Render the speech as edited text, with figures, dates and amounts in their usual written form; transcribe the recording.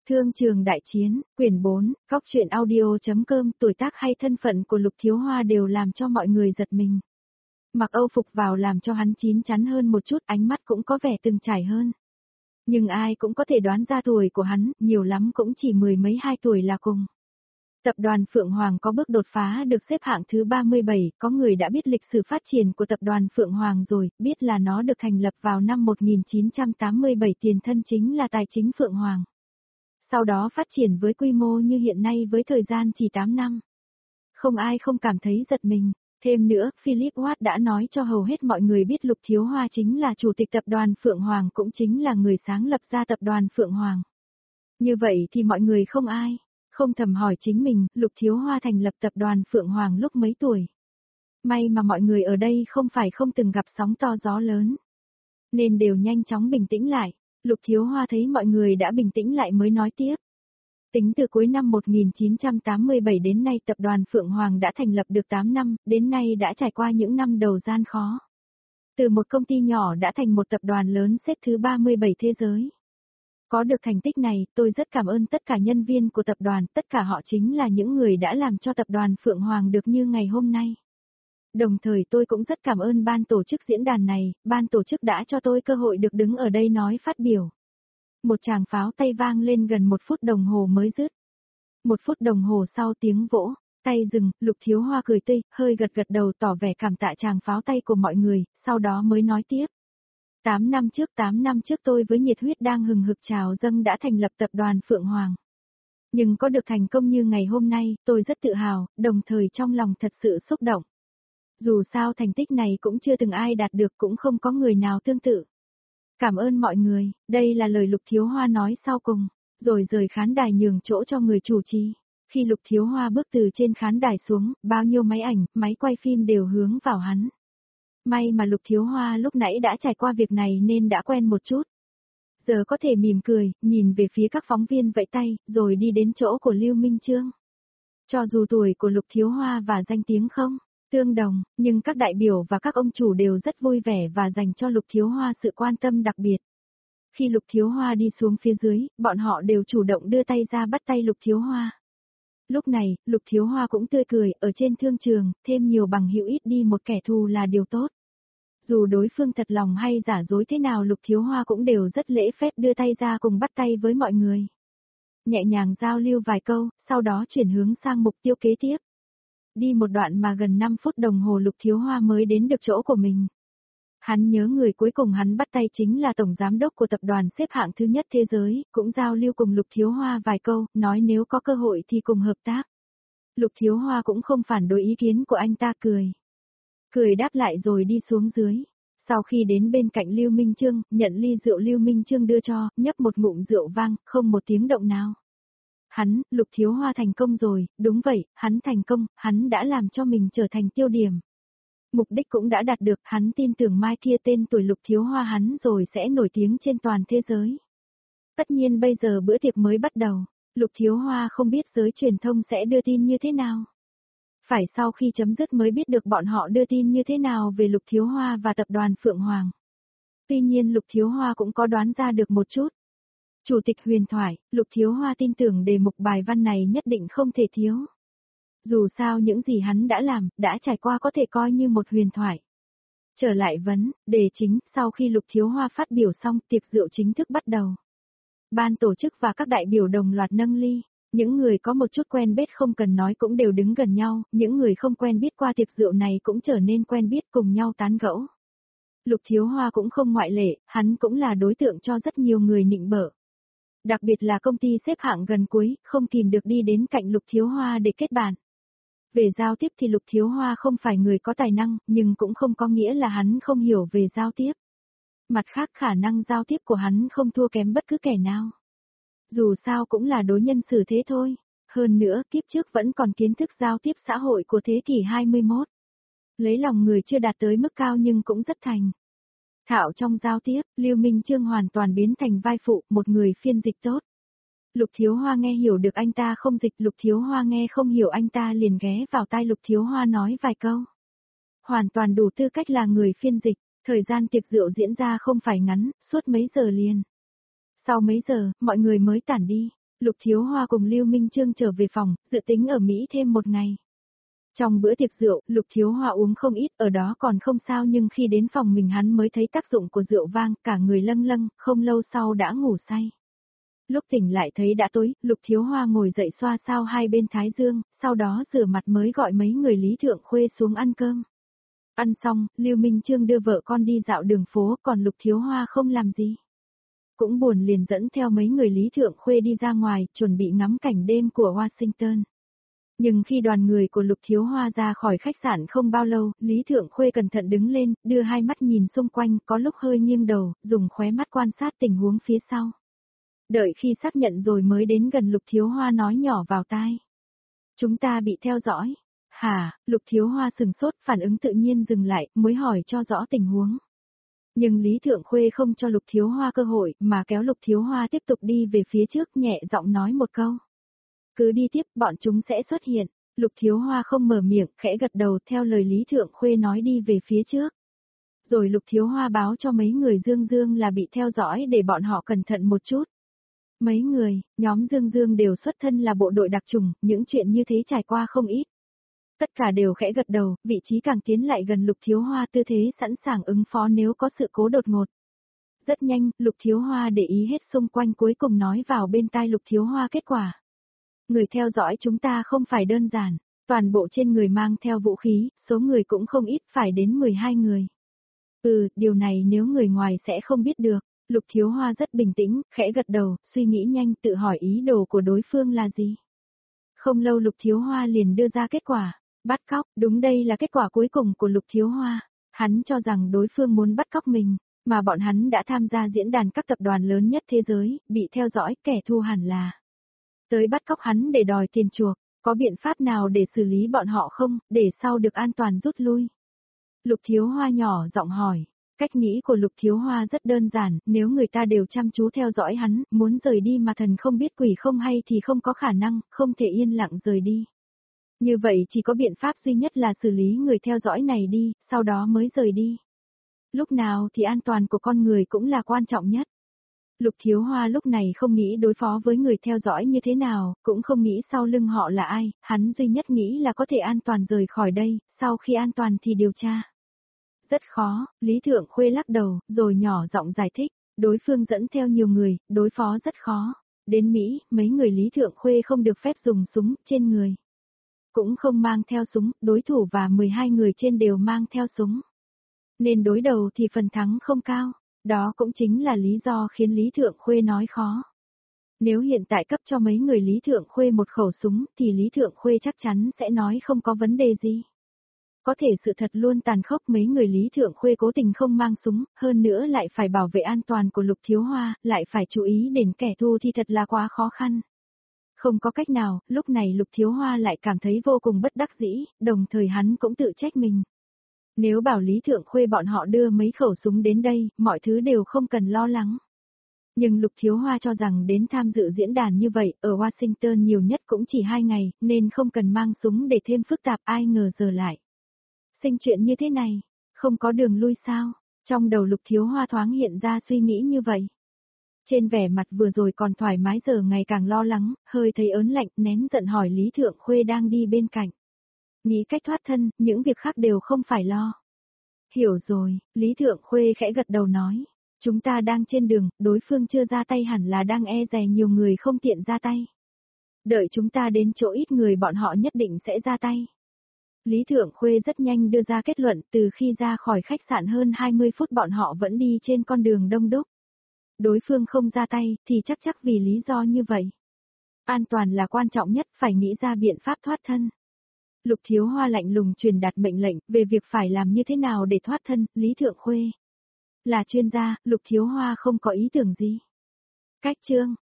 Thương trường đại chiến, quyển 4, góc truyện audio.com. Tuổi tác hay thân phận của Lục Thiếu Hoa đều làm cho mọi người giật mình. Mặc Âu phục vào làm cho hắn chín chắn hơn một chút, ánh mắt cũng có vẻ từng trải hơn. Nhưng ai cũng có thể đoán ra tuổi của hắn, nhiều lắm cũng chỉ mười mấy hai tuổi là cùng. Tập đoàn Phượng Hoàng có bước đột phá được xếp hạng thứ 37, có người đã biết lịch sử phát triển của tập đoàn Phượng Hoàng rồi, biết là nó được thành lập vào năm 1987, tiền thân chính là tài chính Phượng Hoàng. Sau đó phát triển với quy mô như hiện nay với thời gian chỉ 8 năm. Không ai không cảm thấy giật mình. Thêm nữa, Philip Watt đã nói cho hầu hết mọi người biết Lục Thiếu Hoa chính là chủ tịch tập đoàn Phượng Hoàng, cũng chính là người sáng lập ra tập đoàn Phượng Hoàng. Như vậy thì mọi người không ai không thầm hỏi chính mình, Lục Thiếu Hoa thành lập tập đoàn Phượng Hoàng lúc mấy tuổi. May mà mọi người ở đây không phải không từng gặp sóng to gió lớn, nên đều nhanh chóng bình tĩnh lại. Lục Thiếu Hoa thấy mọi người đã bình tĩnh lại mới nói tiếp. Tính từ cuối năm 1987 đến nay tập đoàn Phượng Hoàng đã thành lập được 8 năm, đến nay đã trải qua những năm đầu gian khó. Từ một công ty nhỏ đã thành một tập đoàn lớn xếp thứ 37 thế giới. Có được thành tích này, tôi rất cảm ơn tất cả nhân viên của tập đoàn, tất cả họ chính là những người đã làm cho tập đoàn Phượng Hoàng được như ngày hôm nay. Đồng thời tôi cũng rất cảm ơn ban tổ chức diễn đàn này, ban tổ chức đã cho tôi cơ hội được đứng ở đây nói phát biểu. Một tràng pháo tay vang lên gần 1 phút đồng hồ mới dứt. 1 phút đồng hồ sau tiếng vỗ tay dừng, Lục Thiếu Hoa cười tươi, hơi gật gật đầu tỏ vẻ cảm tạ tràng pháo tay của mọi người, sau đó mới nói tiếp. 8 năm trước tôi với nhiệt huyết đang hừng hực trào dâng đã thành lập tập đoàn Phượng Hoàng. Nhưng có được thành công như ngày hôm nay, tôi rất tự hào, đồng thời trong lòng thật sự xúc động. Dù sao thành tích này cũng chưa từng ai đạt được, cũng không có người nào tương tự. Cảm ơn mọi người, đây là lời Lục Thiếu Hoa nói sau cùng, rồi rời khán đài nhường chỗ cho người chủ trì. Khi Lục Thiếu Hoa bước từ trên khán đài xuống, bao nhiêu máy ảnh, máy quay phim đều hướng vào hắn. May mà Lục Thiếu Hoa lúc nãy đã trải qua việc này nên đã quen một chút. Giờ có thể mỉm cười, nhìn về phía các phóng viên vẫy tay, rồi đi đến chỗ của Lưu Minh Chương. Cho dù tuổi của Lục Thiếu Hoa và danh tiếng không tương đồng, nhưng các đại biểu và các ông chủ đều rất vui vẻ và dành cho Lục Thiếu Hoa sự quan tâm đặc biệt. Khi Lục Thiếu Hoa đi xuống phía dưới, bọn họ đều chủ động đưa tay ra bắt tay Lục Thiếu Hoa. Lúc này, Lục Thiếu Hoa cũng tươi cười, ở trên thương trường, thêm nhiều bằng hữu ít đi một kẻ thù là điều tốt. Dù đối phương thật lòng hay giả dối thế nào Lục Thiếu Hoa cũng đều rất lễ phép đưa tay ra cùng bắt tay với mọi người. Nhẹ nhàng giao lưu vài câu, sau đó chuyển hướng sang mục tiêu kế tiếp. Đi một đoạn mà gần 5 phút đồng hồ Lục Thiếu Hoa mới đến được chỗ của mình. Hắn nhớ người cuối cùng hắn bắt tay chính là tổng giám đốc của tập đoàn xếp hạng thứ nhất thế giới, cũng giao lưu cùng Lục Thiếu Hoa vài câu, nói nếu có cơ hội thì cùng hợp tác. Lục Thiếu Hoa cũng không phản đối ý kiến của anh ta, cười đáp lại rồi đi xuống dưới. Sau khi đến bên cạnh Lưu Minh Chương, nhận ly rượu Lưu Minh Chương đưa cho, nhấp một ngụm rượu vang, không một tiếng động nào. Lục Thiếu Hoa thành công rồi, đúng vậy, hắn thành công, hắn đã làm cho mình trở thành tiêu điểm. Mục đích cũng đã đạt được, hắn tin tưởng mai kia tên tuổi Lục Thiếu Hoa hắn rồi sẽ nổi tiếng trên toàn thế giới. Tất nhiên bây giờ bữa tiệc mới bắt đầu, Lục Thiếu Hoa không biết giới truyền thông sẽ đưa tin như thế nào. Phải sau khi chấm dứt mới biết được bọn họ đưa tin như thế nào về Lục Thiếu Hoa và tập đoàn Phượng Hoàng. Tuy nhiên Lục Thiếu Hoa cũng có đoán ra được một chút. Chủ tịch huyền thoại, Lục Thiếu Hoa tin tưởng đề mục bài văn này nhất định không thể thiếu. Dù sao những gì hắn đã làm, đã trải qua có thể coi như một huyền thoại. Trở lại đề chính, sau khi Lục Thiếu Hoa phát biểu xong, tiệc rượu chính thức bắt đầu. Ban tổ chức và các đại biểu đồng loạt nâng ly. Những người có một chút quen biết không cần nói cũng đều đứng gần nhau, những người không quen biết qua tiệc rượu này cũng trở nên quen biết cùng nhau tán gẫu. Lục Thiếu Hoa cũng không ngoại lệ, hắn cũng là đối tượng cho rất nhiều người nịnh bợ. Đặc biệt là công ty xếp hạng gần cuối, không kìm được đi đến cạnh Lục Thiếu Hoa để kết bạn. Về giao tiếp thì Lục Thiếu Hoa không phải người có tài năng, nhưng cũng không có nghĩa là hắn không hiểu về giao tiếp. Mặt khác khả năng giao tiếp của hắn không thua kém bất cứ kẻ nào. Dù sao cũng là đối nhân xử thế thôi. Hơn nữa, kiếp trước vẫn còn kiến thức giao tiếp xã hội của thế kỷ 21. Lấy lòng người chưa đạt tới mức cao nhưng cũng rất thành thạo trong giao tiếp, Lưu Minh Chương hoàn toàn biến thành vai phụ, một người phiên dịch tốt. Lục Thiếu Hoa nghe hiểu được anh ta không dịch, Lục Thiếu Hoa nghe không hiểu anh ta liền ghé vào tai Lục Thiếu Hoa nói vài câu. Hoàn toàn đủ tư cách là người phiên dịch, thời gian tiệc rượu diễn ra không phải ngắn, suốt mấy giờ liền. Sau mấy giờ, mọi người mới tản đi. Lục Thiếu Hoa cùng Lưu Minh Trương trở về phòng, dự tính ở Mỹ thêm một ngày. Trong bữa tiệc rượu, Lục Thiếu Hoa uống không ít, ở đó còn không sao nhưng khi đến phòng mình hắn mới thấy tác dụng của rượu vang, cả người lâng lâng, không lâu sau đã ngủ say. Lúc tỉnh lại thấy đã tối, Lục Thiếu Hoa ngồi dậy xoa xao hai bên thái dương, sau đó rửa mặt mới gọi mấy người Lý Thượng Khuê xuống ăn cơm. Ăn xong, Lưu Minh Trương đưa vợ con đi dạo đường phố, còn Lục Thiếu Hoa không làm gì. Cũng buồn liền dẫn theo mấy người Lý Thượng Khuê đi ra ngoài, chuẩn bị ngắm cảnh đêm của Washington. Nhưng khi đoàn người của Lục Thiếu Hoa ra khỏi khách sạn không bao lâu, Lý Thượng Khuê cẩn thận đứng lên, đưa hai mắt nhìn xung quanh, có lúc hơi nghiêng đầu, dùng khóe mắt quan sát tình huống phía sau. Đợi khi xác nhận rồi mới đến gần Lục Thiếu Hoa nói nhỏ vào tai. Chúng ta bị theo dõi. Hả, Lục Thiếu Hoa sừng sốt, phản ứng tự nhiên dừng lại, mới hỏi cho rõ tình huống. Nhưng Lý Thượng Khuê không cho Lục Thiếu Hoa cơ hội, mà kéo Lục Thiếu Hoa tiếp tục đi về phía trước, nhẹ giọng nói một câu. Cứ đi tiếp, bọn chúng sẽ xuất hiện. Lục Thiếu Hoa không mở miệng, khẽ gật đầu theo lời Lý Thượng Khuê nói đi về phía trước. Rồi Lục Thiếu Hoa báo cho mấy người Dương Dương là bị theo dõi để bọn họ cẩn thận một chút. Mấy người, nhóm Dương Dương đều xuất thân là bộ đội đặc chủng, những chuyện như thế trải qua không ít. Tất cả đều khẽ gật đầu, vị trí càng tiến lại gần Lục Thiếu Hoa tư thế sẵn sàng ứng phó nếu có sự cố đột ngột. Rất nhanh, Lục Thiếu Hoa để ý hết xung quanh cuối cùng nói vào bên tai Lục Thiếu Hoa kết quả. Người theo dõi chúng ta không phải đơn giản, toàn bộ trên người mang theo vũ khí, số người cũng không ít, phải đến 12 người. Điều này nếu người ngoài sẽ không biết được. Lục Thiếu Hoa rất bình tĩnh, khẽ gật đầu, suy nghĩ nhanh tự hỏi ý đồ của đối phương là gì. Không lâu Lục Thiếu Hoa liền đưa ra kết quả, bắt cóc, đúng đây là kết quả cuối cùng của Lục Thiếu Hoa. Hắn cho rằng đối phương muốn bắt cóc mình, mà bọn hắn đã tham gia diễn đàn các tập đoàn lớn nhất thế giới, bị theo dõi, kẻ thù hẳn là tới bắt cóc hắn để đòi tiền chuộc, có biện pháp nào để xử lý bọn họ không, để sau được an toàn rút lui. Lục Thiếu Hoa nhỏ giọng hỏi. Cách nghĩ của Lục Thiếu Hoa rất đơn giản, nếu người ta đều chăm chú theo dõi hắn, muốn rời đi mà thần không biết quỷ không hay thì không có khả năng, không thể yên lặng rời đi. Như vậy chỉ có biện pháp duy nhất là xử lý người theo dõi này đi, sau đó mới rời đi. Lúc nào thì an toàn của con người cũng là quan trọng nhất. Lục Thiếu Hoa lúc này không nghĩ đối phó với người theo dõi như thế nào, cũng không nghĩ sau lưng họ là ai, hắn duy nhất nghĩ là có thể an toàn rời khỏi đây, sau khi an toàn thì điều tra. Rất khó, Lý Thượng Khuê lắc đầu, rồi nhỏ giọng giải thích, đối phương dẫn theo nhiều người, đối phó rất khó. Đến Mỹ, mấy người Lý Thượng Khuê không được phép dùng súng trên người. Cũng không mang theo súng, đối thủ và 12 người trên đều mang theo súng. Nên đối đầu thì phần thắng không cao, đó cũng chính là lý do khiến Lý Thượng Khuê nói khó. Nếu hiện tại cấp cho mấy người Lý Thượng Khuê một khẩu súng thì Lý Thượng Khuê chắc chắn sẽ nói không có vấn đề gì. Có thể sự thật luôn tàn khốc, mấy người Lý Thượng Khuê cố tình không mang súng, hơn nữa lại phải bảo vệ an toàn của Lục Thiếu Hoa, lại phải chú ý đến kẻ thù thì thật là quá khó khăn. Không có cách nào, lúc này Lục Thiếu Hoa lại cảm thấy vô cùng bất đắc dĩ, đồng thời hắn cũng tự trách mình. Nếu bảo Lý Thượng Khuê bọn họ đưa mấy khẩu súng đến đây, mọi thứ đều không cần lo lắng. Nhưng Lục Thiếu Hoa cho rằng đến tham dự diễn đàn như vậy, ở Washington nhiều nhất cũng chỉ 2 ngày, nên không cần mang súng để thêm phức tạp, ai ngờ giờ lại. Sinh chuyện như thế này, không có đường lui sao? Trong đầu Lục Thiếu Hoa thoáng hiện ra suy nghĩ như vậy. Trên vẻ mặt vừa rồi còn thoải mái giờ ngày càng lo lắng, hơi thấy ớn lạnh, nén giận hỏi Lý Thượng Khuê đang đi bên cạnh. Nghĩ cách thoát thân, những việc khác đều không phải lo. Hiểu rồi, Lý Thượng Khuê khẽ gật đầu nói. Chúng ta đang trên đường, đối phương chưa ra tay hẳn là đang e dè nhiều người không tiện ra tay. Đợi chúng ta đến chỗ ít người bọn họ nhất định sẽ ra tay. Lý Thượng Khuê rất nhanh đưa ra kết luận, từ khi ra khỏi khách sạn hơn 20 phút bọn họ vẫn đi trên con đường đông đúc. Đối phương không ra tay, thì chắc vì lý do như vậy. An toàn là quan trọng nhất, phải nghĩ ra biện pháp thoát thân. Lục Thiếu Hoa lạnh lùng truyền đạt mệnh lệnh, về việc phải làm như thế nào để thoát thân, Lý Thượng Khuê. Là chuyên gia, Lục Thiếu Hoa không có ý tưởng gì. Cách chương